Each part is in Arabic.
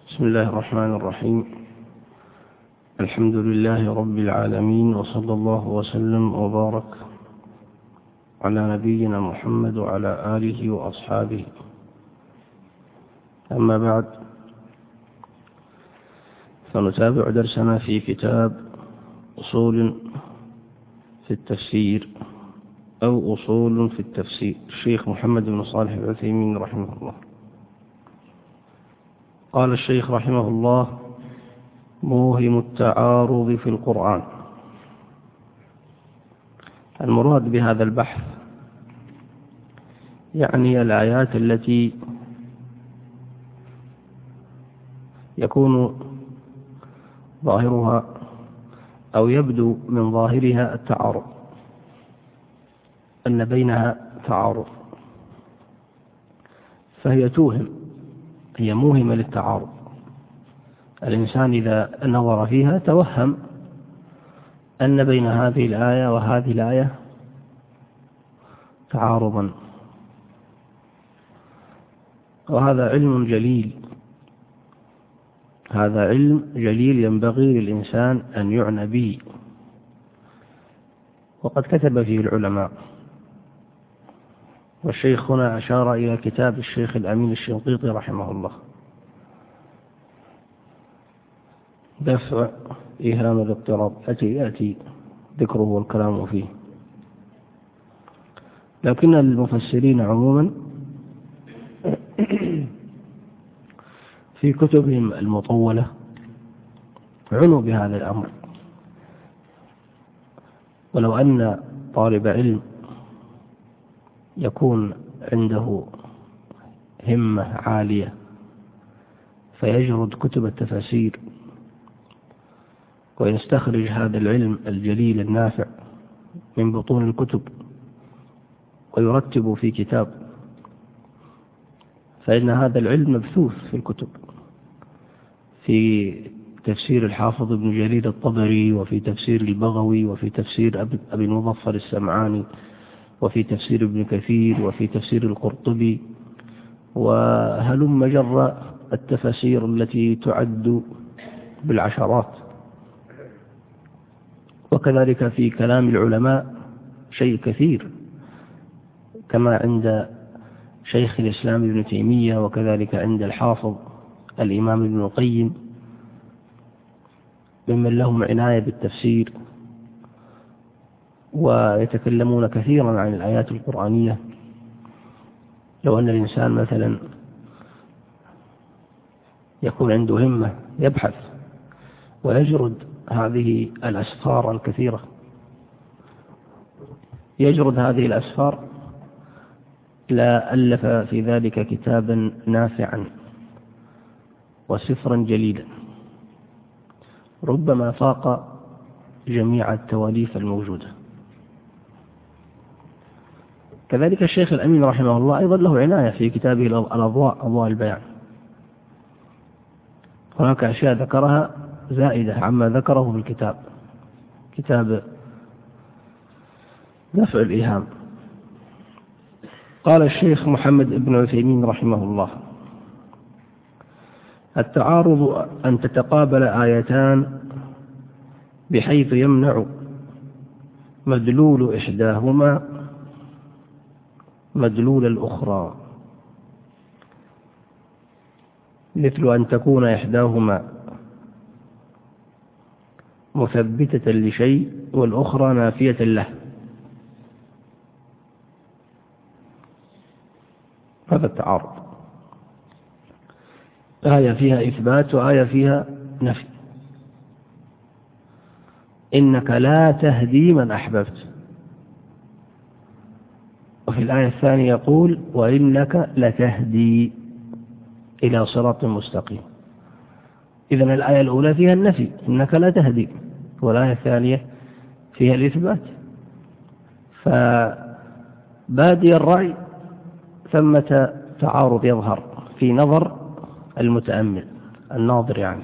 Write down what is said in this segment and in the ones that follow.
بسم الله الرحمن الرحيم. الحمد لله رب العالمين، وصلى الله وسلم وبارك على نبينا محمد وعلى آله وأصحابه. أما بعد، فنتابع درسنا في كتاب أصول في التفسير أو أصول في التفسير الشيخ محمد بن صالح العثيمين رحمه الله. قال الشيخ رحمه الله: موهم التعارض في القرآن. المراد بهذا البحث يعني الآيات التي يكون ظاهرها أو يبدو من ظاهرها التعارض، أن بينها تعارض، فهي هي موهمة للتعارض. الإنسان إذا نظر فيها توهم أن بين هذه الآية وهذه الآية تعارضا، وهذا علم جليل، هذا علم جليل ينبغي للإنسان أن يعنى به، وقد كتب فيه العلماء. والشيخ هنا أشار إلى كتاب الشيخ الأمين الشنقيطي رحمه الله، دفع إيهام الاضطراب، يأتي ذكره والكلام فيه. لكن المفسرين عموما في كتبهم المطولة عنوا بهذا الأمر. ولو أن طالب علم يكون عنده همة عالية فيجرد كتب التفاسير ويستخرج هذا العلم الجليل النافع من بطون الكتب ويرتب في كتاب، فإن هذا العلم مبثوث في الكتب، في تفسير الحافظ ابن جرير الطبري، وفي تفسير البغوي، وفي تفسير أبي المظفر السمعاني، وفي تفسير ابن كثير، وفي تفسير القرطبي، وهلم جر التفاسير التي تعد بالعشرات. وكذلك في كلام العلماء شيء كثير، كما عند شيخ الإسلام ابن تيمية، وكذلك عند الحافظ الإمام ابن القيم، ممن لهم عناية بالتفسير ويتكلمون كثيرا عن الآيات القرآنية. لو أن الإنسان مثلا يكون عنده همة يبحث ويجرد هذه الأسفار الكثيرة، يجرد هذه الأسفار، لا ألف في ذلك كتابا نافعا وسفرا جليلا ربما فاق جميع التواليف الموجودة. كذلك الشيخ الأمين رحمه الله أيضا له عناية في كتابه الأضواء، أضواء البيان. هناك أشياء ذكرها زائدة عما ذكره في الكتاب، كتاب دفع الإيهام. قال الشيخ محمد بن عثيمين رحمه الله: التعارض أن تتقابل آيتان بحيث يمنع مدلول إحداهما مدلول الأخرى، مثل أن تكون إحداهما مثبتة لشيء والأخرى نافية له. هذا التعارض، آية فيها إثبات وآية فيها نفي. إنك لا تهدي من أحببت، وفي الآية الثانية يقول: وإنك لتهدي إلى صراط مستقيم. إذن الآية الأولى فيها النفي، إنك لا تهدي، والآية الثانية فيها الإثبات. فبادي الرأي ثمة تعارض يظهر في نظر المتأمل الناظر، يعني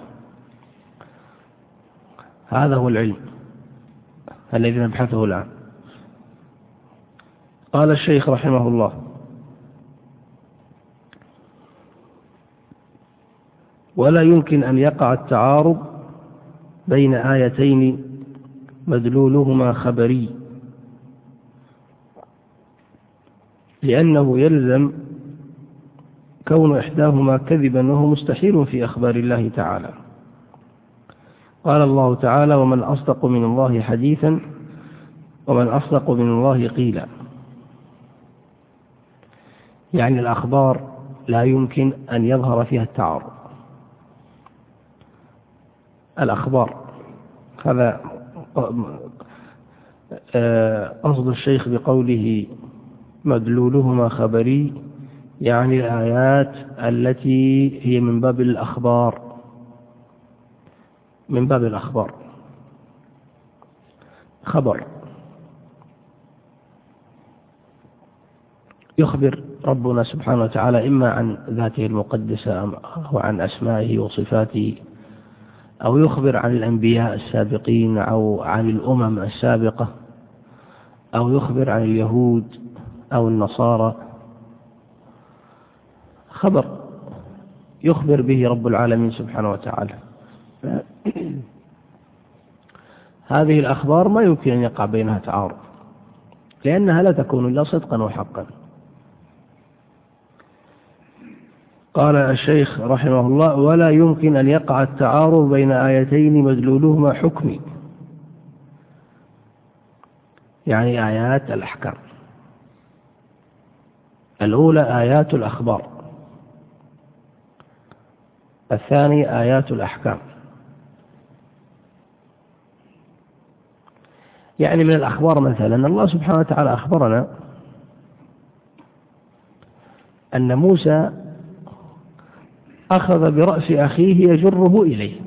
هذا هو العلم الذي نبحثه الآن. قال الشيخ رحمه الله: ولا يمكن أن يقع التعارض بين آيتين مدلولهما خبري، لأنه يلزم كون إحداهما كذبا، وهو مستحيل في أخبار الله تعالى. قال الله تعالى: ومن أصدق من الله حديثا ومن أصدق من الله قيلا. يعني الأخبار لا يمكن أن يظهر فيها التعارض. الأخبار هذا قصد الشيخ بقوله مدلولهما خبري، يعني الآيات التي هي من باب الأخبار، من باب الأخبار، خبر يخبر ربنا سبحانه وتعالى إما عن ذاته المقدسة أو عن أسمائه وصفاته، أو يخبر عن الأنبياء السابقين أو عن الأمم السابقة، أو يخبر عن اليهود أو النصارى. خبر يخبر به رب العالمين سبحانه وتعالى. هذه الأخبار ما يمكن أن يقع بينها تعارض، لأنها لا تكون إلا صدقا وحقا. قال الشيخ رحمه الله: ولا يمكن أن يقع التعارض بين آيتين مدلولهما حكمي، يعني آيات الأحكام. الأولى آيات الأخبار، الثاني آيات الأحكام. يعني من الأخبار مثلا الله سبحانه وتعالى أخبرنا أن موسى أخذ برأس أخيه يجره إليه،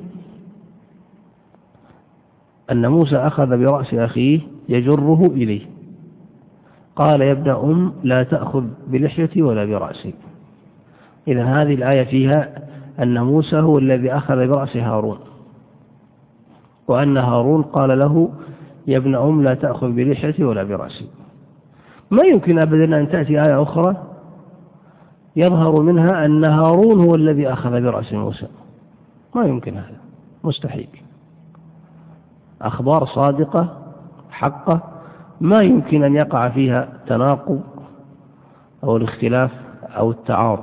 أن موسى أخذ برأس أخيه يجره إليه، قال: يا ابن أم لا تأخذ بلحيتي ولا برأسي. إذن هذه الآية فيها أن موسى هو الذي أخذ برأس هارون، وأن هارون قال له: يا ابن أم لا تأخذ بلحيتي ولا برأسي. ما يمكن أبدا أن تأتي آية أخرى يظهر منها أن هارون هو الذي أخذ برأس موسى، ما يمكن، هذا مستحيل. أخبار صادقة حقة ما يمكن أن يقع فيها تناقض أو الاختلاف أو التعارض.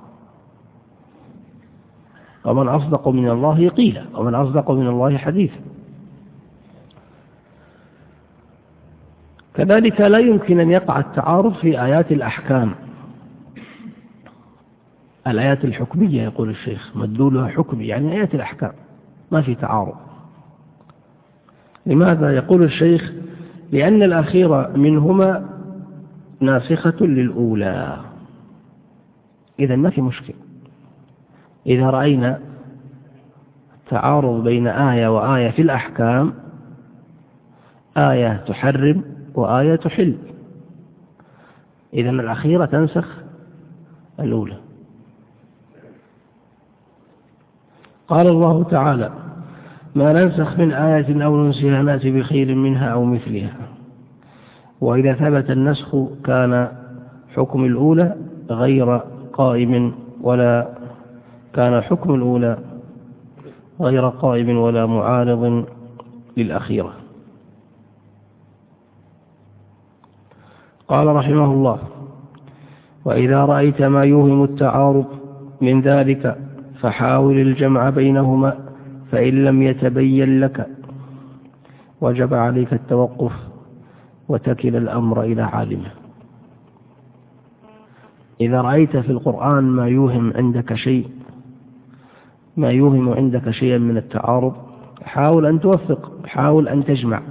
ومن أصدق من الله قيلا، ومن أصدق من الله حديثا. كذلك لا يمكن أن يقع التعارض في آيات الأحكام، الآيات الحكمية. يقول الشيخ مدلولها حكمي، يعني آيات الأحكام ما في تعارض. لماذا؟ يقول الشيخ: لأن الأخيرة منهما ناسخة للأولى. إذا ما في مشكلة إذا رأينا تعارض بين آية وآية في الأحكام، آية تحرم وآية تحل، إذا الأخيرة تنسخ الأولى. قال الله تعالى: ما ننسخ من آية أو ننسها نأتي بخير منها أو مثلها. وإذا ثبت النسخ كان حكم الأولى غير قائم ولا كان حكم الأولى غير قائم ولا معارض للأخيرة. قال رحمه الله: وإذا رأيت ما يوهم التعارض من ذلك فحاول الجمع بينهما، فإن لم يتبين لك وجب عليك التوقف وتكل الأمر إلى عالمه. إذا رأيت في القرآن ما يوهم عندك شيئا من التعارض، حاول أن توفق، حاول أن تجمع،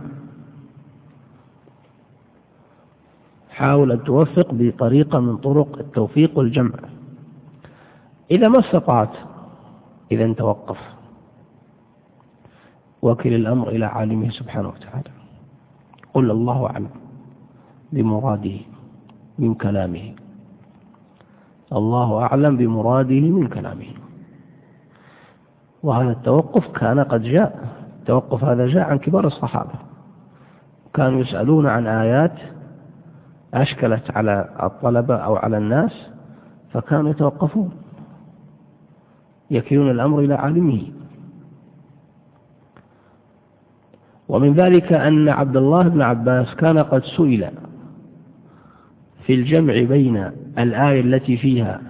حاول أن توفق بطريقة من طرق التوفيق والجمع. إذا ما استطعت إذا توقف، وكل الأمر إلى عالمه سبحانه وتعالى. قل الله أعلم بمراده من كلامه، الله أعلم بمراده من كلامه. وهذا التوقف كان قد جاء، التوقف هذا جاء عن كبار الصحابة، كانوا يسألون عن آيات أشكلت على الطلبة أو على الناس، فكانوا يتوقفون يكلون الأمر إلى عالمه. ومن ذلك أن عبد الله بن عباس كان قد سئل في الجمع بين الآية التي فيها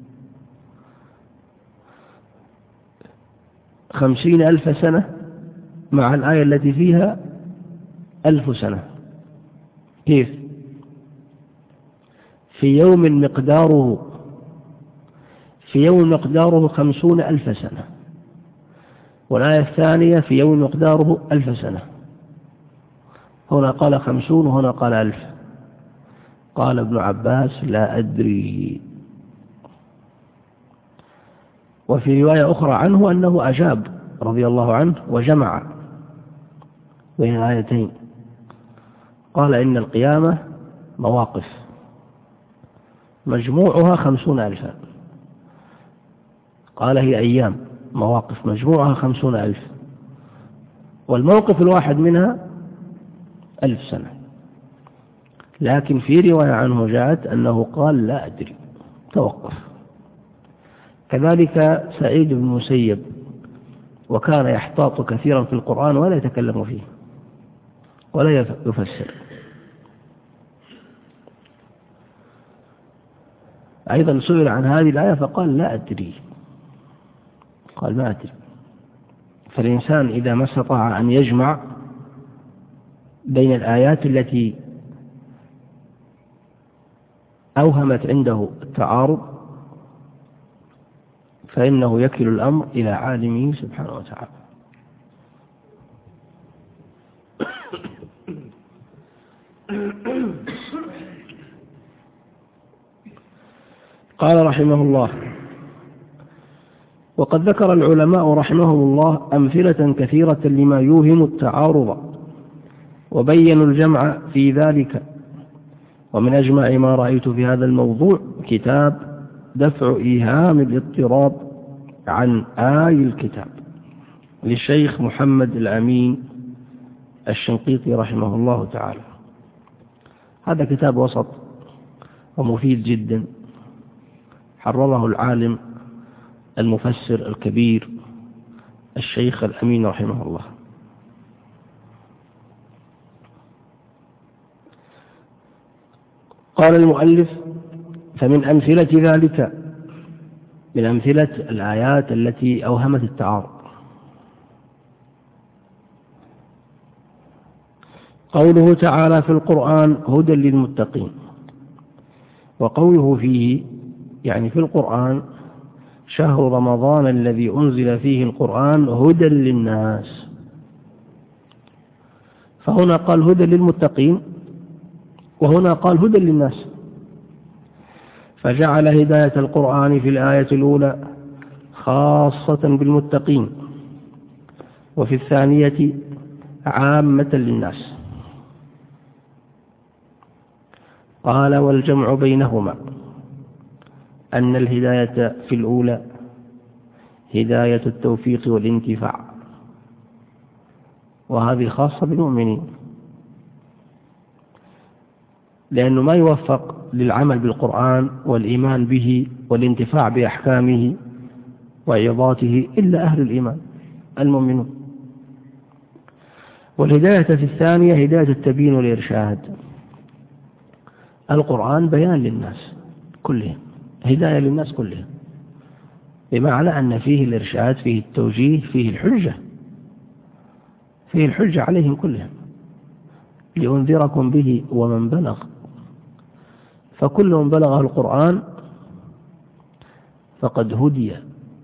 50,000 سنة مع الآية التي فيها 1000 سنة، كيف؟ في يوم مقداره 50,000 سنة، والآية الثانية في يوم مقداره 1000 سنة. هنا قال 50 وهنا قال 1000. قال ابن عباس: لا أدري. وفي رواية أخرى عنه أنه أجاب رضي الله عنه وجمع بين الآيتين، قال: إن القيامة مواقف مجموعها 50,000. قال: هي أيام، مواقف مجموعها 50,000، والموقف الواحد منها 1000 سنة. لكن في رواية عنه جاءت أنه قال: لا أدري، توقف. كذلك سعيد بن المسيب، وكان يحتاط كثيرا في القرآن ولا يتكلم فيه ولا يفسر. أيضا سئل عن هذه الآية فقال: لا أدري، قال: ما أدري. فالإنسان إذا ما استطاع أن يجمع بين الآيات التي أوهمت عنده التعارض فإنه يكل الأمر إلى عالمه سبحانه وتعالى. قال رحمه الله: وقد ذكر العلماء رحمهم الله أمثلة كثيرة لما يوهم التعارض، وبينوا الجمع في ذلك. ومن أجمع ما رأيت في هذا الموضوع كتاب دفع إيهام الاضطراب عن آي الكتاب للشيخ محمد الأمين الشنقيطي رحمه الله تعالى. هذا كتاب وسط ومفيد جدا، حرره العالم المفسر الكبير الشيخ الأمين رحمه الله. قال المؤلف: فمن أمثلة ذلك، من أمثلة الآيات التي أوهمت التعارض، قوله تعالى في القرآن: هدى للمتقين. وقوله فيه يعني في القرآن: شهر رمضان الذي أنزل فيه القرآن هدى للناس. فهنا قال هدى للمتقين، وهنا قال هدى للناس، فجعل هداية القرآن في الآية الأولى خاصة بالمتقين، وفي الثانية عامة للناس. قال: والجمع بينهما أن الهداية في الأولى هداية التوفيق والانتفاع، وهذه خاصة بالمؤمنين، لأنه ما يوفق للعمل بالقرآن والإيمان به والانتفاع بأحكامه وعظاته إلا أهل الإيمان المؤمنون. والهداية في الثانية هداية التبيين والإرشاد. القرآن بيان للناس كلهم، هداية للناس كلهم، بمعنى أن فيه الإرشاد، فيه التوجيه، فيه الحجة، فيه الحجة عليهم كلهم، لأنذركم به ومن بلغ. فكل من بلغه القرآن فقد هدي،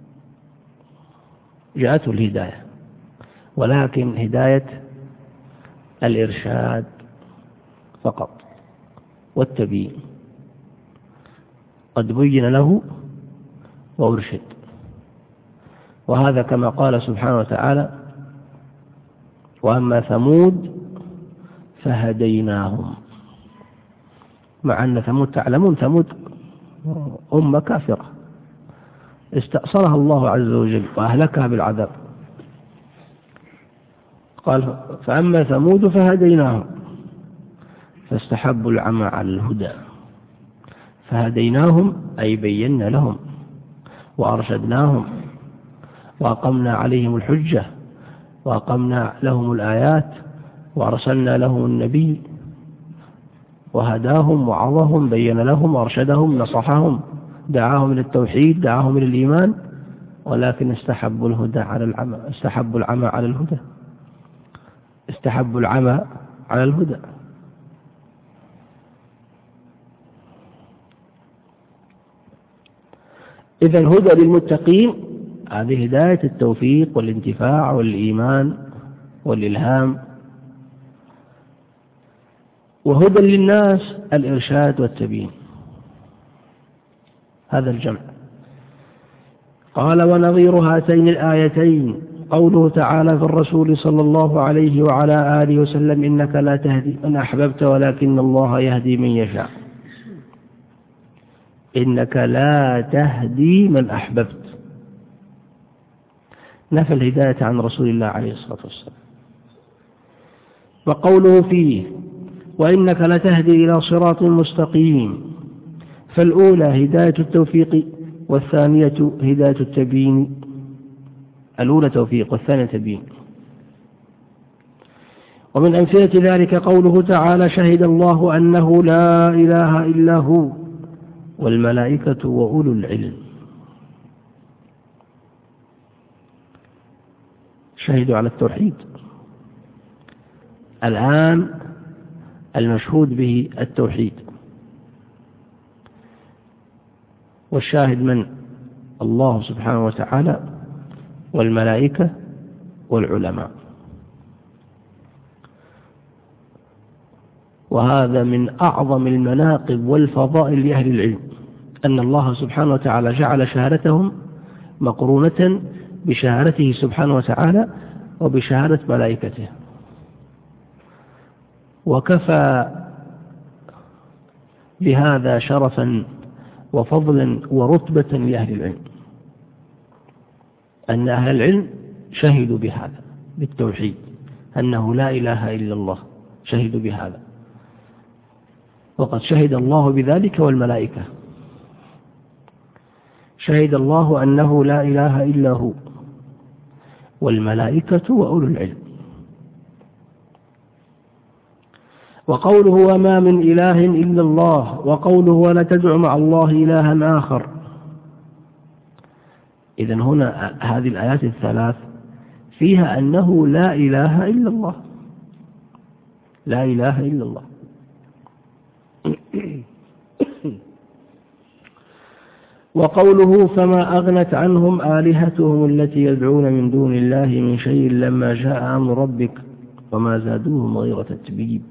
جاءته الهداية، ولكن هداية الإرشاد فقط والتبيين، قد بين له وأرشد. وهذا كما قال سبحانه وتعالى: وأما ثمود فهديناهم. مع أن ثمود تعلمون ثمود أمة كافرة استأصلها الله عز وجل وأهلكها بالعذاب. قال: فأما ثمود فهديناهم فاستحبوا العمى على الهدى. فهديناهم أي بينا لهم وأرشدناهم وأقمنا عليهم الحجة وأقمنا لهم الآيات وأرسلنا لهم النبي وهداهم وعظهم بين لهم وأرشدهم نصحهم دعاهم إلى التوحيد دعاهم إلى الإيمان، ولكن استحبوا الهدى على العمى، استحبوا العمى على الهدى، استحبوا العمى على الهدى. إذن هدى للمتقين هذه هداية التوفيق والانتفاع والإيمان والإلهام، وهدى للناس الإرشاد والتبيين، هذا الجمع. قال ونظير هاتين الآيتين قوله تعالى في الرسول صلى الله عليه وعلى آله وسلم إنك لا تهدي من أحببت ولكن الله يهدي من يشاء. إنك لا تهدي من أحببت، نفى الهداية عن رسول الله عليه الصلاة والسلام. وقوله فيه وإنك لتهدي إلى صراط مستقيم، فالأولى هداية التوفيق والثانية هداية التبيين، الأولى توفيق والثانية تبيين. ومن أمثلة ذلك قوله تعالى شهد الله أنه لا إله إلا هو والملائكة وأولو العلم. شهدوا على التوحيد، الآن المشهود به التوحيد، والشاهد من؟ الله سبحانه وتعالى والملائكة والعلماء. وهذا من أعظم المناقب والفضائل لأهل العلم، أن الله سبحانه وتعالى جعل شهادتهم مقرونة بشهادته سبحانه وتعالى وبشهادة ملائكته. وكفى بهذا شرفا وفضلا ورتبة لأهل العلم أن أهل العلم شهدوا بهذا، بالتوحيد، أنه لا إله إلا الله، شهدوا بهذا، وقد شهد الله بذلك والملائكة. شهد الله أنه لا إله إلا هو والملائكة وأولو العلم. وقوله وما من إله إلا الله، وقوله ولا تدع مع الله إلها آخر. إذن هنا هذه الآيات الثلاث فيها أنه لا إله إلا الله، لا إله إلا الله. وقوله فما أغنت عنهم آلهتهم التي يدعون من دون الله من شيء لما جاء أمر ربك وما زادوهم غير تتبيب.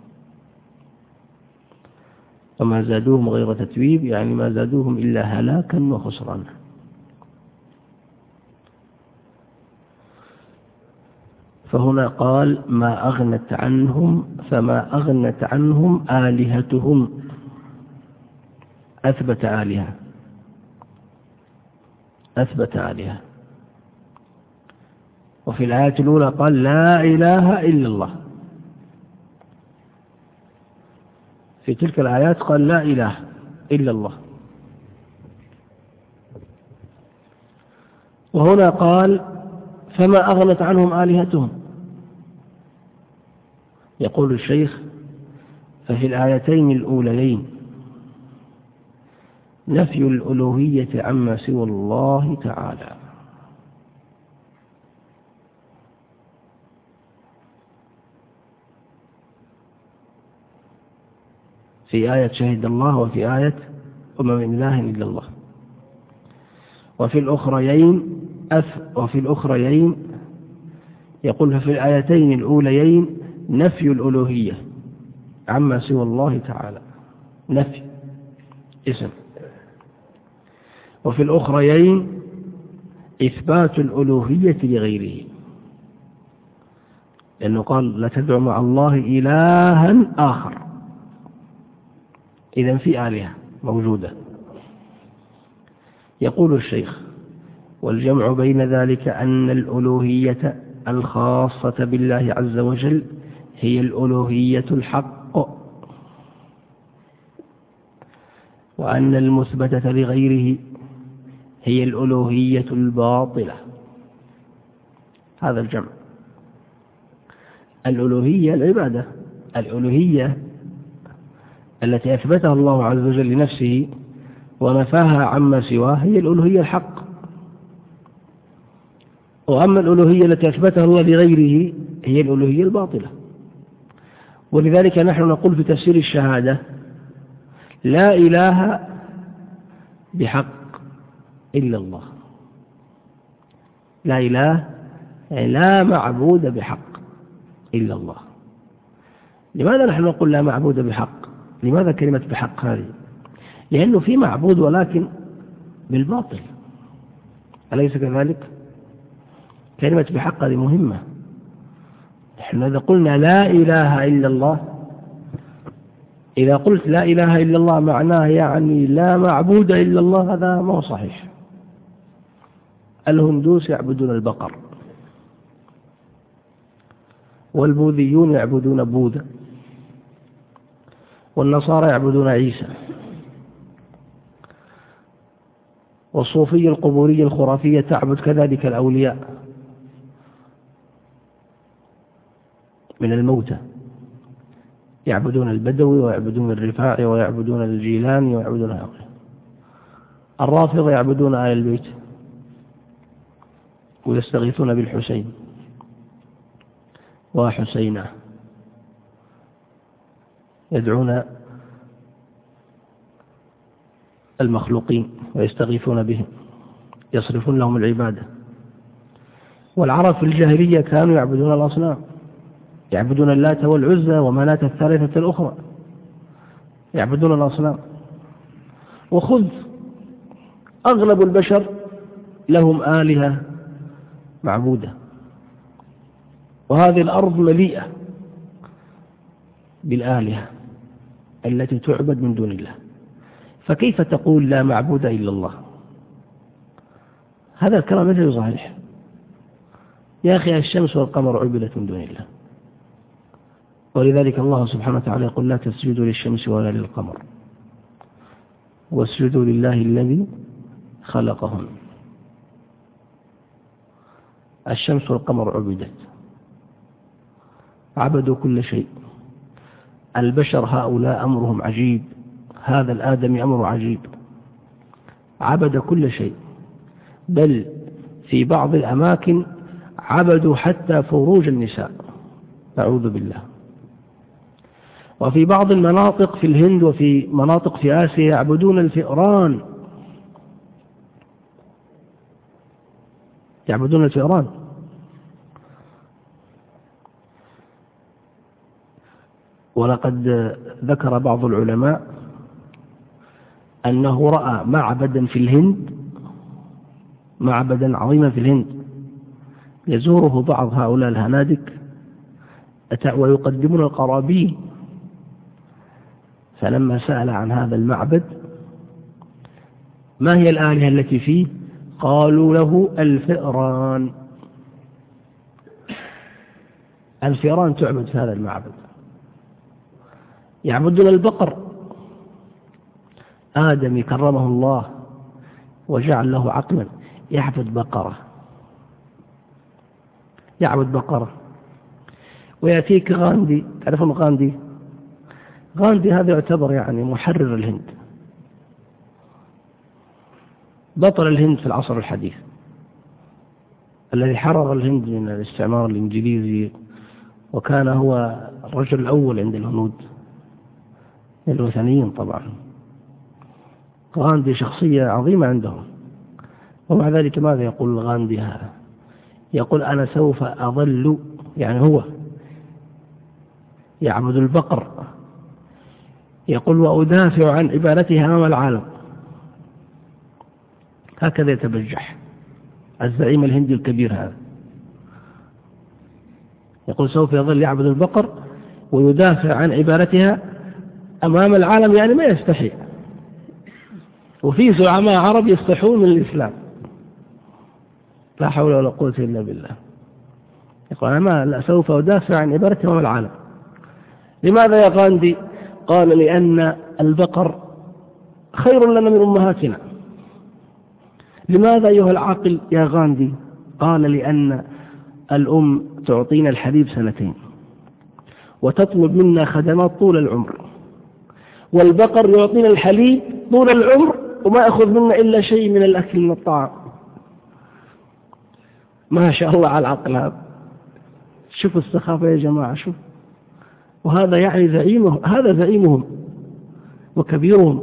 وما زادوهم غير تتبيب يعني ما زادوهم إلا هلاكا وخسرانا. فهنا قال ما أغنت عنهم، فما أغنت عنهم آلهتهم، أثبت آلهة، أثبت آلهة. وفي الآية الأولى قال لا إله إلا الله، في تلك الآيات قال لا إله إلا الله. وهنا قال فما أغنت عنهم آلهتهم. يقول الشيخ ففي الآيتين الأوليين نفي الألوهية عما سوى الله تعالى، في آية شهد الله وفي آية وما من إله إلا الله. وفي الأخريين يقول ففي الآيتين الأوليين نفي الألوهية عما سوى الله تعالى، نفي اسم. وفي الأخريين إثبات الألوهية لغيره، لأنه قال لا تدعو مع الله إلها آخر، إذن في آلهة موجودة. يقول الشيخ والجمع بين ذلك أن الألوهية الخاصة بالله عز وجل هي الألوهية الحق، وأن المثبتة لغيره هي الألوهية الباطلة. هذا الجمع. الألوهية العبادة، الألوهية التي أثبتها الله عز وجل لنفسه ونفاها عما سواه هي الألوهية الحق. وأما الألوهية التي أثبتها الله لغيره هي الألوهية الباطلة. ولذلك نحن نقول في تفسير الشهادة: لا إله بحق إلا الله. لا إله يعني لا معبود بحق إلا الله. لماذا نحن نقول لا معبود بحق؟ لماذا كلمة بحق هذه؟ لأنه في معبود ولكن بالباطل، أليس كذلك؟ كلمة بحق هذه مهمة. نحن إذا قلنا لا إله إلا الله، إذا قلت لا إله إلا الله معناه يعني لا معبود إلا الله، هذا ما هو صحيح. الهندوس يعبدون البقر، والبوذيون يعبدون بوذا، والنصارى يعبدون عيسى، والصوفية القبورية الخرافية تعبد كذلك الأولياء من الموتى، يعبدون البدوي ويعبدون الرفاعي ويعبدون الجيلاني ويعبدون هؤلاء. الرافضة يعبدون آل البيت ويستغيثون بالحسين وحسينة، يدعون المخلوقين ويستغيثون بهم، يصرفون لهم العبادة. والعرب في الجاهلية كانوا يعبدون الأصنام، يعبدون اللات والعزى ومناة الثالثة الأخرى، يعبدون الأصنام. وخذ أغلب البشر لهم آلهة معبودة، وهذه الأرض مليئة بالآلهة التي تعبد من دون الله، فكيف تقول لا معبود إلا الله؟ هذا الكلام ليس صحيح. يا أخي الشمس والقمر عبدت من دون الله، ولذلك الله سبحانه وتعالى يقول: لا تسجدوا للشمس ولا للقمر واسجدوا لله الذي خلقهم. الشمس والقمر عبدت، عبدوا كل شيء. البشر هؤلاء أمرهم عجيب، هذا الآدمي أمر عجيب، عبد كل شيء، بل في بعض الأماكن عبدوا حتى فروج النساء، أعوذ بالله. وفي بعض المناطق في الهند وفي مناطق في آسيا يعبدون الفئران، يعبدون الفئران. ولقد ذكر بعض العلماء أنه رأى معبدا في الهند، معبدا عظيما في الهند، يزوره بعض هؤلاء الهنادك ويقدمون القرابين. فلما سأل عن هذا المعبد ما هي الآلهة التي فيه، قالوا له الفئران. الفئران تعبد في هذا المعبد. يعبدون البقر. آدم كرمه الله وجعل له عقلا، يعبد بقرة، يعبد بقرة. ويأتيك غاندي، تعرفون غاندي؟ غاندي هذا يعتبر يعني محرر الهند، بطل الهند في العصر الحديث، الذي حرر الهند من الاستعمار الإنجليزي، وكان هو الرجل الأول عند الهنود الوثنيين. طبعا غاندي شخصية عظيمة عندهم، ومع ذلك ماذا يقول غاندي هذا؟ يقول: أنا سوف أظل، يعني هو يعبد البقر، يقول: وأدافع عن عبادتها أمام العالم. هكذا يتبجح الزعيم الهندي الكبير هذا، يقول: سوف يظل يعبد البقر ويدافع عن عبادتها أمام العالم، يعني ما يستحي. وفي زعماء عرب يستحون من الإسلام، لا حول ولا قوة إلا بالله. يقول: أنا سوف أدافع عن عبادتها أمام العالم. لماذا يا غاندي؟ قال: لأن البقر خير لنا من أمهاتنا. لماذا أيها العاقل يا غاندي؟ قال: لأن الأم تعطينا الحليب 2 وتطلب منا خدمات طول العمر، والبقر يعطينا الحليب طول العمر وما يأخذ منا إلا شيء من الأكل من الطعام. ما شاء الله على العقل هذا. شوفوا السخافة يا جماعة، شوف. وهذا يعني زعيمهم، هذا زعيمهم وكبيرهم،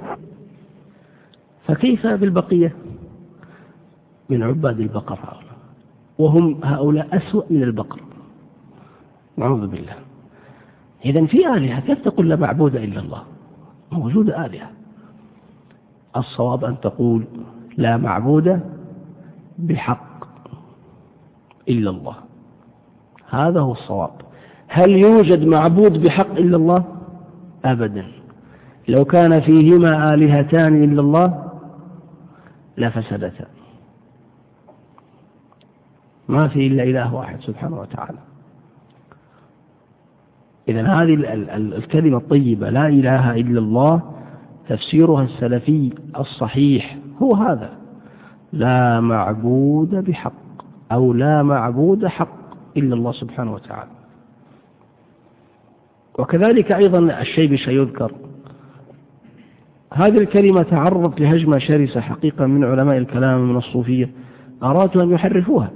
فكيف بالبقية من عباد البقر هؤلاء؟ وهم هؤلاء أسوأ من البقر، نعوذ بالله. إذن في آلهة، كيف تقول لا معبود إلا الله؟ موجود آلهة. الصواب أن تقول لا معبود بحق إلا الله، هذا هو الصواب. هل يوجد معبود بحق إلا الله؟ أبدا. لو كان فيهما آلهتان إلا الله لفسدتا، ما في إلا إله واحد سبحانه وتعالى. إذن هذه الكلمة الطيبة لا إله إلا الله تفسيرها السلفي الصحيح هو هذا: لا معبود بحق، أو لا معبود حق إلا الله سبحانه وتعالى. وكذلك أيضا الشيبش يذكر، هذه الكلمة تعرضت لهجمة شرسة حقيقة من علماء الكلام من الصوفية، أرادوا أن يحرفوها.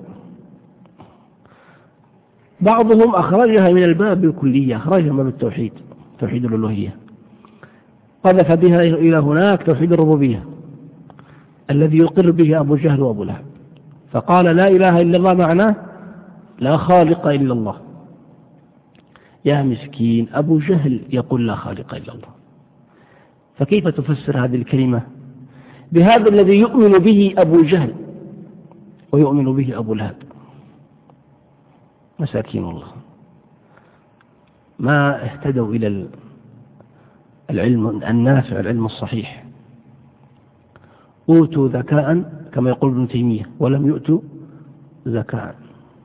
بعضهم أخرجها من الباب بالكلية، أخرجها من التوحيد، توحيد الألوهية، قذف بها إلى هناك توحيد الربوبية الذي يقر به أبو جهل وأبو لهب، فقال لا إله إلا الله معناه لا خالق إلا الله. يا مسكين، أبو جهل يقول لا خالق إلا الله، فكيف تفسر هذه الكلمة بهذا الذي يؤمن به أبو جهل ويؤمن به أبو لهب؟ مساكين الله، ما اهتدوا إلى العلم النافع، العلم الصحيح. أوتوا ذكاء كما يقول ابن تيمية ولم يؤتوا ذكاء.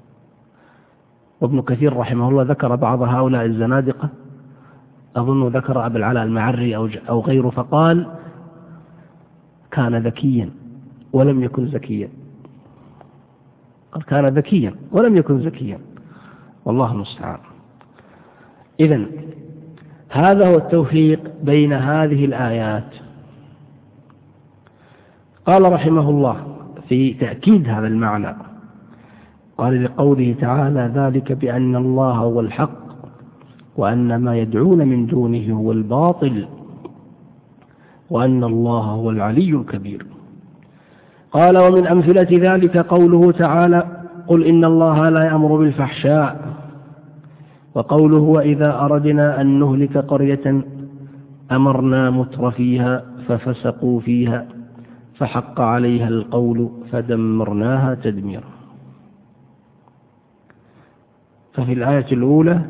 وابن كثير رحمه الله ذكر بعض هؤلاء الزنادقة، أظن ذكر أبا العلاء المعري أو غيره، فقال كان ذكيا ولم يكن زكيا. قال كان ذكيا ولم يكن زكيا، والله المستعان. إذن هذا هو التوفيق بين هذه الآيات. قال رحمه الله في تأكيد هذا المعنى، قال لقوله تعالى ذلك بأن الله هو الحق وأن ما يدعون من دونه هو الباطل وأن الله هو العلي الكبير. قال ومن أمثلة ذلك قوله تعالى قل إن الله لا يأمر بالفحشاء، وقوله وإذا أردنا أن نهلك قرية أمرنا مترفيها ففسقوا فيها فحق عليها القول فدمرناها تدميرا. ففي الآية الأولى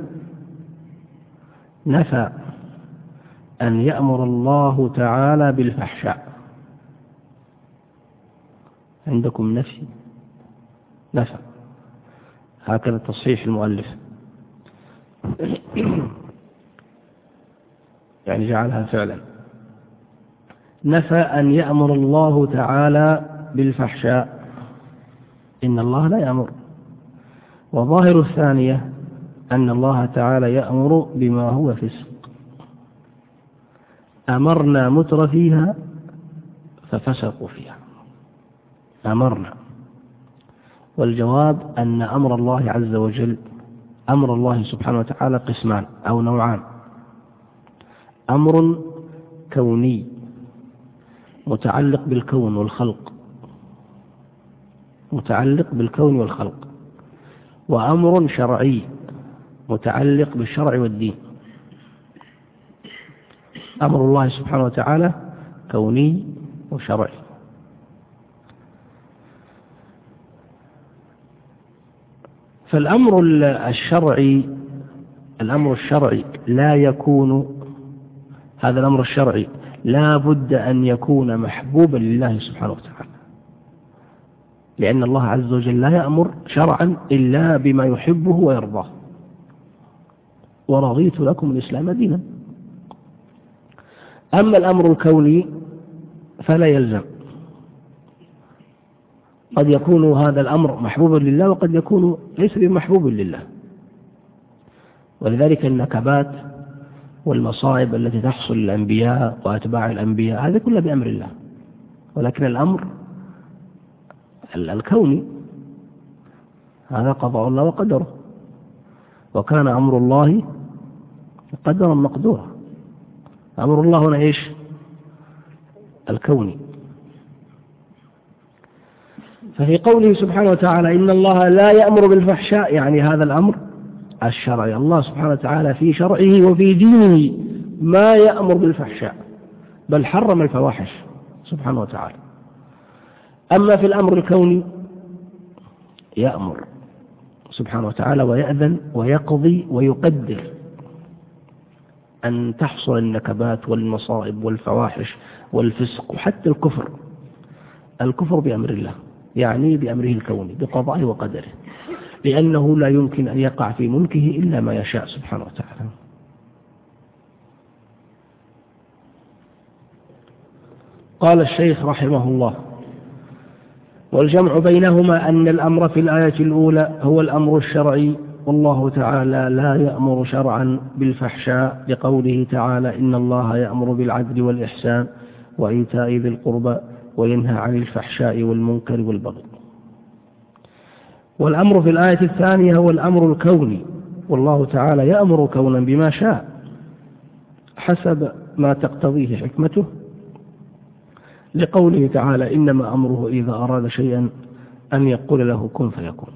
نفى أن يأمر الله تعالى بالفحشاء. عندكم نفى، هكذا تصحيح المؤلف، يعني جعلها فعلا. نفى أن يأمر الله تعالى بالفحشاء، إن الله لا يأمر. وظاهر الثانية أن الله تعالى يأمر بما هو فسق. أمرنا مترفيها ففسقوا فيها، أمرنا. والجواب أن أمر الله عز وجل، أمر الله سبحانه وتعالى قسمان أو نوعان: أمر كوني متعلق بالكون والخلق، متعلق بالكون والخلق، وأمر شرعي متعلق بالشرع والدين. أمر الله سبحانه وتعالى كوني وشرعي. فالأمر الشرعي، الأمر الشرعي لا يكون، هذا الأمر الشرعي لا بد أن يكون محبوبا لله سبحانه وتعالى، لأن الله عز وجل لا يأمر شرعا إلا بما يحبه ويرضاه. ورضيت لكم الإسلام دينا. أما الأمر الكوني فلا يلزم، قد يكون هذا الأمر محبوبا لله وقد يكون ليس بمحبوب لله. ولذلك النكبات والمصائب التي تحصل للأنبياء وأتباع الأنبياء هذا كله بأمر الله، ولكن الأمر الكوني هذا قضاء الله وقدره، وكان أمر الله قدرا مقدورا. أمر الله هنا إيش؟ الكوني. ففي قوله سبحانه وتعالى إن الله لا يأمر بالفحشاء، يعني هذا الأمر الشرعي، الله سبحانه وتعالى في شرعه وفي دينه ما يأمر بالفحشاء، بل حرم الفواحش سبحانه وتعالى. أما في الأمر الكوني يأمر سبحانه وتعالى ويأذن ويقضي ويقدر أن تحصل النكبات والمصائب والفواحش والفسق وحتى الكفر بأمر الله، يعني بأمره الكوني بقضائه وقدره، لأنه لا يمكن أن يقع في ملكه إلا ما يشاء سبحانه وتعالى. قال الشيخ رحمه الله: والجمع بينهما أن الأمر في الآية الأولى هو الأمر الشرعي، والله تعالى لا يأمر شرعا بالفحشاء بقوله تعالى إن الله يأمر بالعدل والإحسان وإيتاء ذي القربى وينهى عن الفحشاء والمنكر والبغي. والأمر في الآية الثانية هو الأمر الكوني، والله تعالى يأمر كونا بما شاء حسب ما تقتضيه حكمته، لقوله تعالى إنما أمره إذا أراد شيئا أن يقول له كن فيكون.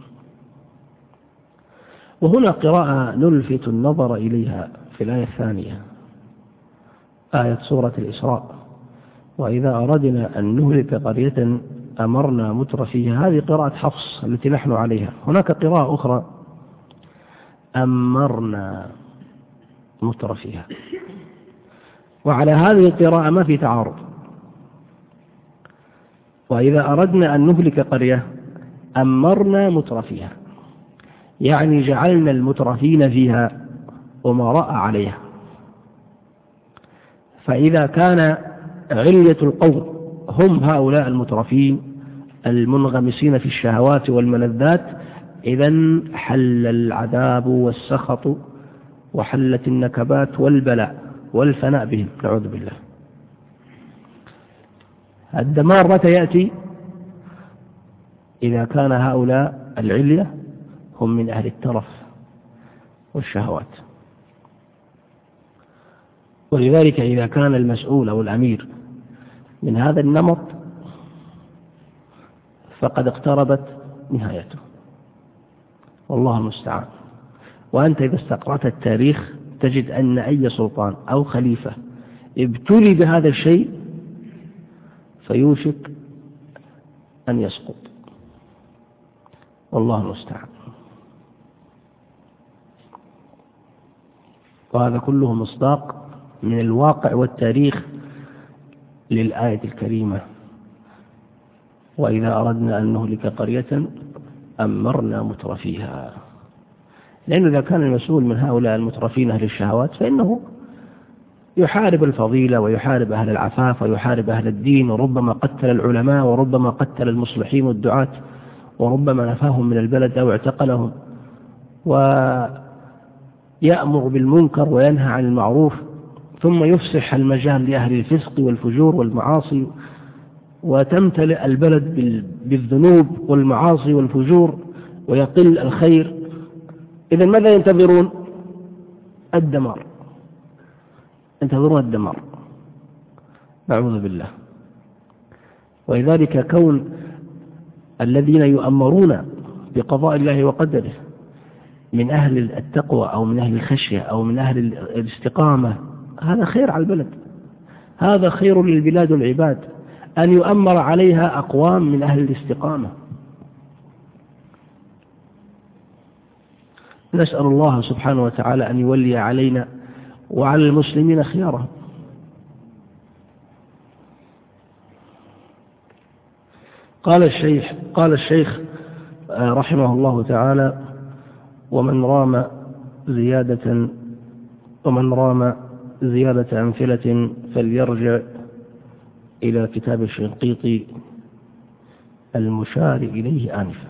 وهنا قراءة نلفت النظر إليها في الآية الثانية، آية سورة الإسراء: وإذا أردنا أن نهلك قرية أمرنا متر فيها. هذه قراءة حفص التي نحن عليها. هناك قراءة أخرى أمرنا متر فيها، وعلى هذه القراءة ما في تعارض. وإذا أردنا أن نهلك قرية أمرنا متر فيها، يعني جعلنا المترفين فيها أمراء عليها. فإذا كان علية القوم هم هؤلاء المترفين المنغمسين في الشهوات والملذات، إذن حل العذاب والسخط وحلت النكبات والبلاء والفناء بهم، نعوذ بالله. الدمار متى يأتي؟ إذا كان هؤلاء العلية هم من أهل الترف والشهوات. ولذلك إذا كان المسؤول أو الأمير من هذا النمط فقد اقتربت نهايته، والله المستعان. وأنت إذا استقرأت التاريخ تجد أن أي سلطان أو خليفة ابتلي بهذا الشيء فيوشك أن يسقط، والله المستعان. وهذا كله مصداق من الواقع والتاريخ للآية الكريمة: وإذا أردنا أن نهلك قرية أمرنا مترفيها. لأنه إذا كان المسؤول من هؤلاء المترفين أهل الشهوات فإنه يحارب الفضيلة ويحارب أهل العفاف ويحارب أهل الدين، وربما قتل العلماء وربما قتل المصلحين والدعاة، وربما نفاهم من البلد أو اعتقلهم، ويأمر بالمنكر وينهى عن المعروف، ثم يفسح المجال لأهل الفسق والفجور والمعاصي، وتمتلئ البلد بالذنوب والمعاصي والفجور ويقل الخير. إذن ماذا ينتظرون؟ الدمار، ينتظرون الدمار، نعوذ بالله. ولذلك كون الذين يؤمرون بقضاء الله وقدره من أهل التقوى أو من أهل الخشية أو من أهل الاستقامة، هذا خير على البلد، هذا خير للبلاد والعباد، أن يؤمر عليها أقوام من أهل الاستقامة. نسأل الله سبحانه وتعالى أن يولي علينا وعلى المسلمين خيارهم. قال الشيخ رحمه الله تعالى: ومن رام زيادة أمثلة فليرجع إلى كتاب الشنقيطي المشار إليه آنفا.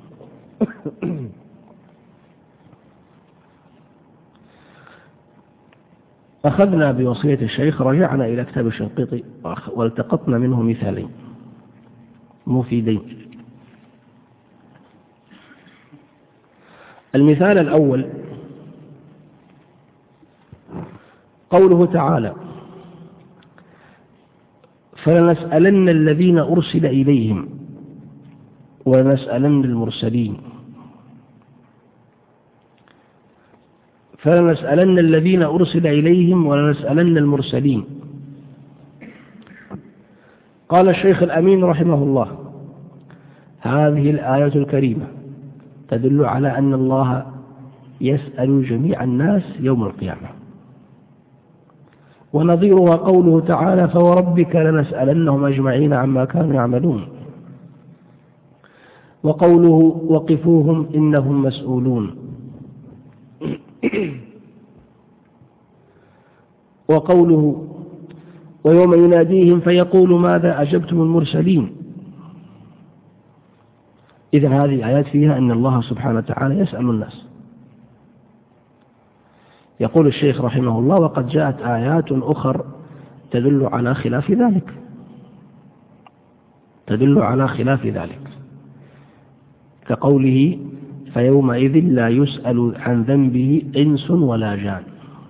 أخذنا بوصية الشيخ، رجعنا إلى كتاب الشنقيطي والتقطنا منه مثالين مفيدين. المثال الأول قوله تعالى: فلنسألن الذين أرسل إليهم ولنسألن المرسلين. فلنسألن الذين أرسل إليهم ولنسألن المرسلين. قال الشيخ الأمين رحمه الله: هذه الآية الكريمة تدل على أن الله يسأل جميع الناس يوم القيامة، ونظيرها قوله تعالى: فوربك لنسألنهم أجمعين عما كانوا يعملون، وقوله: وقفوهم إنهم مسؤولون، وقوله: ويوم يناديهم فيقول ماذا أجبتم المرسلين. إذن هذه آيات فيها أن الله سبحانه وتعالى يسأل الناس. يقول الشيخ رحمه الله: وقد جاءت آيات أخر تدل على خلاف ذلك، تدل على خلاف ذلك، كقوله: فيومئذ لا يسأل عن ذنبه إنس ولا جان،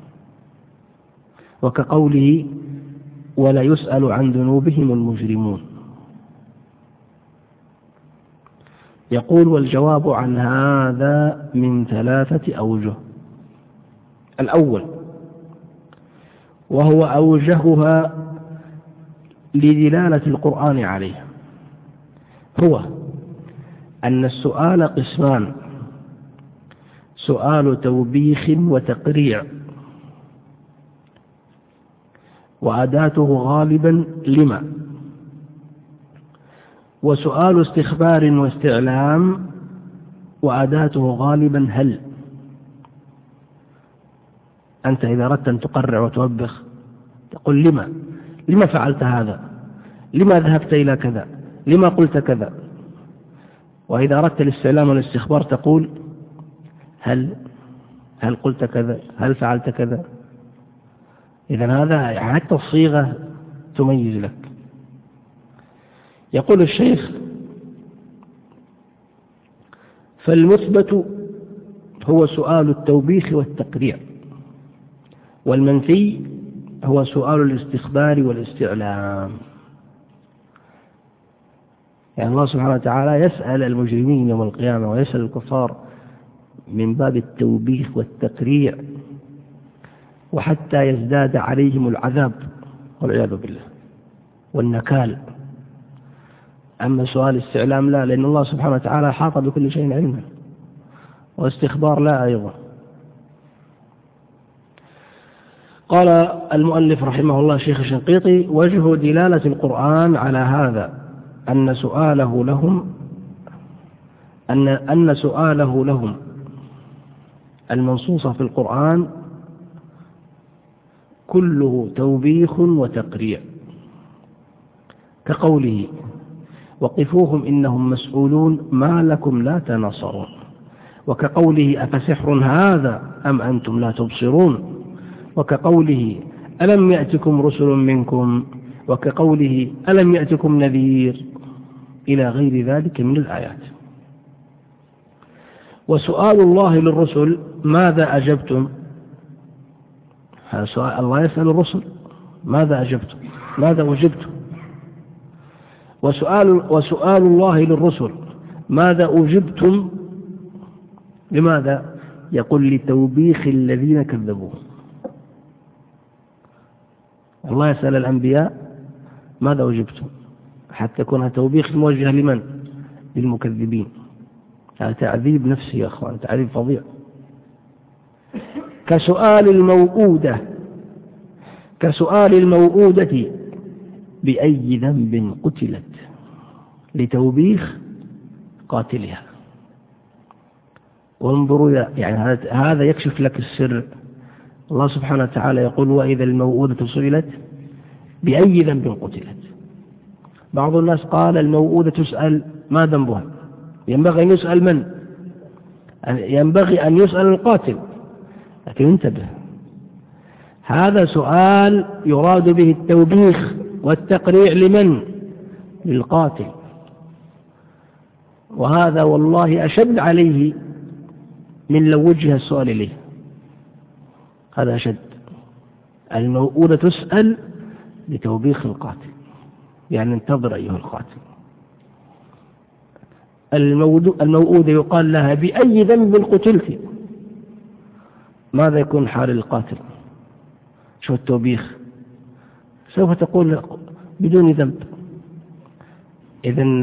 وكقوله: ولا يسأل عن ذنوبهم المجرمون. يقول: والجواب عن هذا من 3 أوجه. الأول، وهو أوجهها لدلالة القرآن عليه، هو أن السؤال قسمان: سؤال توبيخ وتقريع، وأداته غالبا لما، وسؤال استخبار واستعلام، وأداته غالبا هل. أنت إذا أردت أن تقرع وتوبخ تقول: لما فعلت هذا؟ لما ذهبت إلى كذا؟ لما قلت كذا؟ وإذا أردت الاستعلام والاستخبار تقول: هل قلت كذا؟ هل فعلت كذا؟ إذن هذا حتى الصيغة تميز لك. يقول الشيخ: فالمثبت هو سؤال التوبيخ والتقريع، والمنفي هو سؤال الاستخبار والاستعلام. يعني الله سبحانه وتعالى يسأل المجرمين يوم القيامة ويسأل الكفار من باب التوبيخ والتقريع، وحتى يزداد عليهم العذاب والعياذ بالله والنكال. أما سؤال الاستعلام لا، لأن الله سبحانه وتعالى حاط بكل شيء علما، واستخبار لا أيضا. قال المؤلف رحمه الله شيخ الشنقيطي: وجه دلالة القرآن على هذا أن سؤاله لهم المنصوص في القرآن كله توبيخ وتقريع، كقوله: وقفوهم إنهم مسؤولون ما لكم لا تناصرون، وكقوله: أفسحر هذا أم أنتم لا تبصرون، وكقوله: ألم يأتكم رسل منكم، وكقوله: ألم يأتكم نذير، إلى غير ذلك من الآيات. وسؤال الله للرسل: ماذا أجبتم؟ هذا سؤال، الله يسأل الرسل: ماذا أجبتم؟ ماذا أجبتم؟ وسؤال الله للرسل: ماذا أجبتم؟ لماذا؟ يقول: لتوبيخ الذين كذبوه. الله يسأل الأنبياء: ماذا أجبتم؟ حتى يكون توبيخ موجه لمن؟ للمكذبين. هذا تعذيب نفسي يا أخوان، تعذيب فظيع. كسؤال الموؤودة بأي ذنب قتلت، لتوبيخ قاتلها. وانظروا، يعني هذا يكشف لك السر. الله سبحانه وتعالى يقول: وإذا الموؤودة سئلت بأي ذنب قتلت. بعض الناس قال الموؤودة تسأل ما ذنبها؟ ينبغي أن يسأل من؟ ينبغي أن يسأل القاتل. لكن انتبه، هذا سؤال يراد به التوبيخ والتقريع لمن؟ للقاتل، وهذا والله أشد عليه من لو وجه السؤال إليه. هذا أشد. الموؤودة تسأل لتوبيخ القاتل، يعني انتظر أيها القاتل. الموؤودة يقال لها بأي ذنب قتلت؟ ماذا يكون حال القاتل؟ شو التوبيخ؟ سوف تقول بدون ذنب. إذن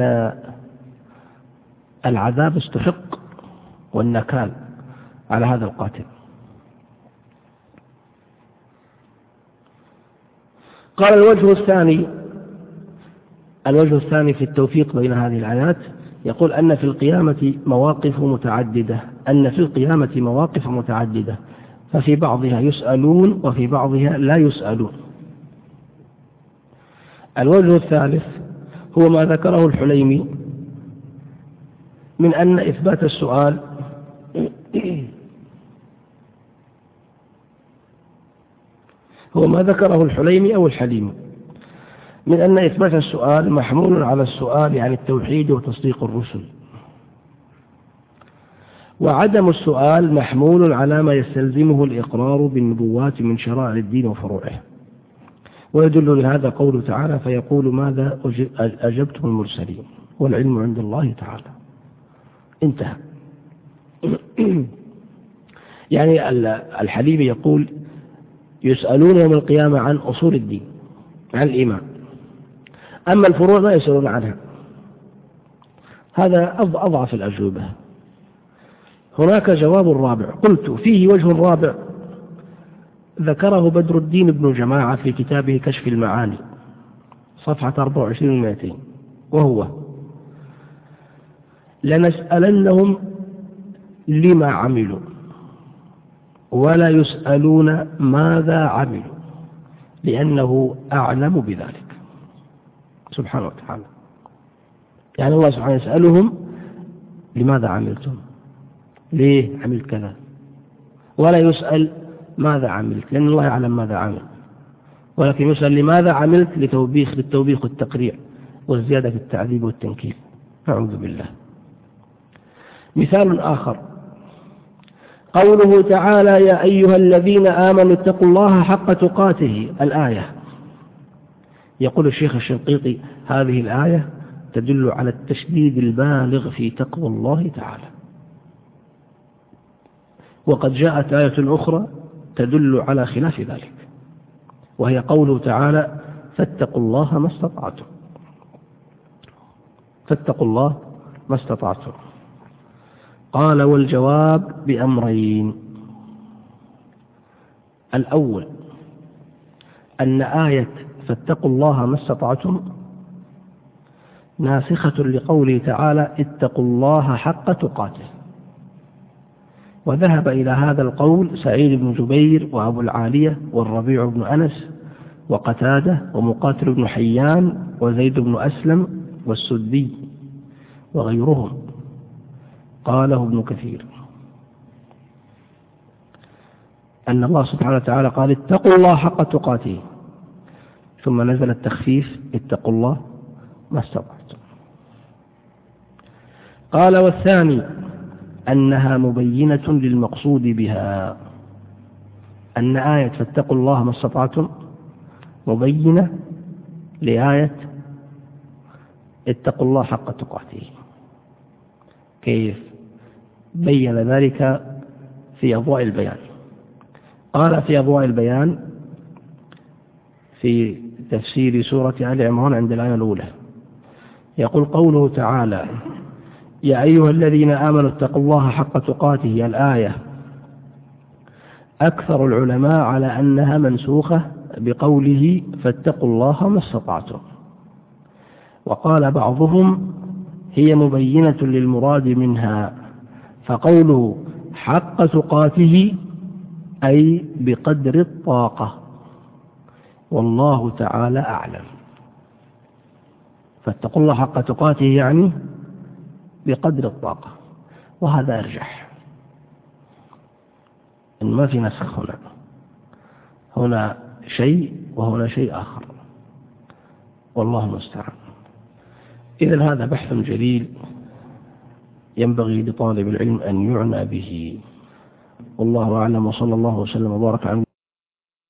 العذاب استحق والنكال على هذا القاتل. قال الوجه الثاني في التوفيق بين هذه الآيات، يقول أن في القيامة مواقف متعددة، ففي بعضها يسألون وفي بعضها لا يسألون. الوجه الثالث هو ما ذكره الحليمي من أن إثبات السؤال هو ما ذكره الحليمي أو الحليمي من أن إثبات السؤال محمول على السؤال عن التوحيد وتصديق الرسل، وعدم السؤال محمول على ما يستلزمه الإقرار بالنبوات من شرائع الدين وفروعه. ويدل لهذا قوله تعالى: فيقول ماذا أجبتم المرسلين والعلم عند الله تعالى. انتهى. يعني الحليمي يقول يسألون يوم القيامة عن أصول الدين، عن الإيمان، أما الفروع ما يسألون عنها. هذا أضعف الأجوبة. هناك جواب رابع، قلت فيه وجه رابع ذكره بدر الدين بن جماعة في كتابه كشف المعاني صفحة 24-200، وهو: لنسألنهم لما عملوا ولا يسألون ماذا عملوا لأنه أعلم بذلك سبحانه وتعالى. يعني الله سبحانه يسألهم لماذا عملتم، ليه عملت كذا، ولا يسأل ماذا عملت لأن الله يعلم ماذا عمل، ولكن يسأل لماذا عملت للتوبيخ والتقريع والزيادة في التعذيب والتنكيل. أعوذ بالله. مثال آخر قوله تعالى: يا أيها الذين آمنوا اتقوا الله حق تقاته، الآية. يقول الشيخ الشنقيطي: هذه الآية تدل على التشديد البالغ في تقوى الله تعالى. وقد جاءت آية أخرى تدل على خلاف ذلك، وهي قوله تعالى: فاتقوا الله ما استطعتم. فاتقوا الله ما استطعتم. قال: والجواب بأمرين. الأول أن آية فاتقوا الله ما استطعتم ناسخة لقوله تعالى: اتقوا الله حق تقاته. وذهب إلى هذا القول سعيد بن جبير وأبو العالية والربيع بن أنس وقتادة ومقاتل بن حيان وزيد بن أسلم والسدي وغيرهم. قاله ابن كثير أن الله سبحانه وتعالى قال: اتقوا الله حق تقاته، ثم نزل التخفيف: اتقوا الله ما استطعتم. قال: والثاني أنها مبينة للمقصود بها، أن آية فاتقوا الله ما استطعتم مبينة لآية اتقوا الله حق تقاته. كيف بين ذلك؟ في أضواء البيان. قال في أضواء البيان في تفسير سورة آل عمران عند الآية الأولى، يقول قوله تعالى: يا أيها الذين آمنوا اتقوا الله حق تقاته، الآية. أكثر العلماء على أنها منسوخة بقوله فاتقوا الله ما استطعتم، وقال بعضهم هي مبينة للمراد منها، فقوله حق تقاته أي بقدر الطاقة، والله تعالى أعلم. فاتقوا الله حق تقاته يعني بقدر الطاقة، وهذا أرجح، إن ما في نسخ هنا شيء وهنا شيء آخر، والله المستعان. إذن هذا بحث جليل ينبغي لطالب العلم أن يعنى به، والله أعلم، وصلى الله وسلم وبارك على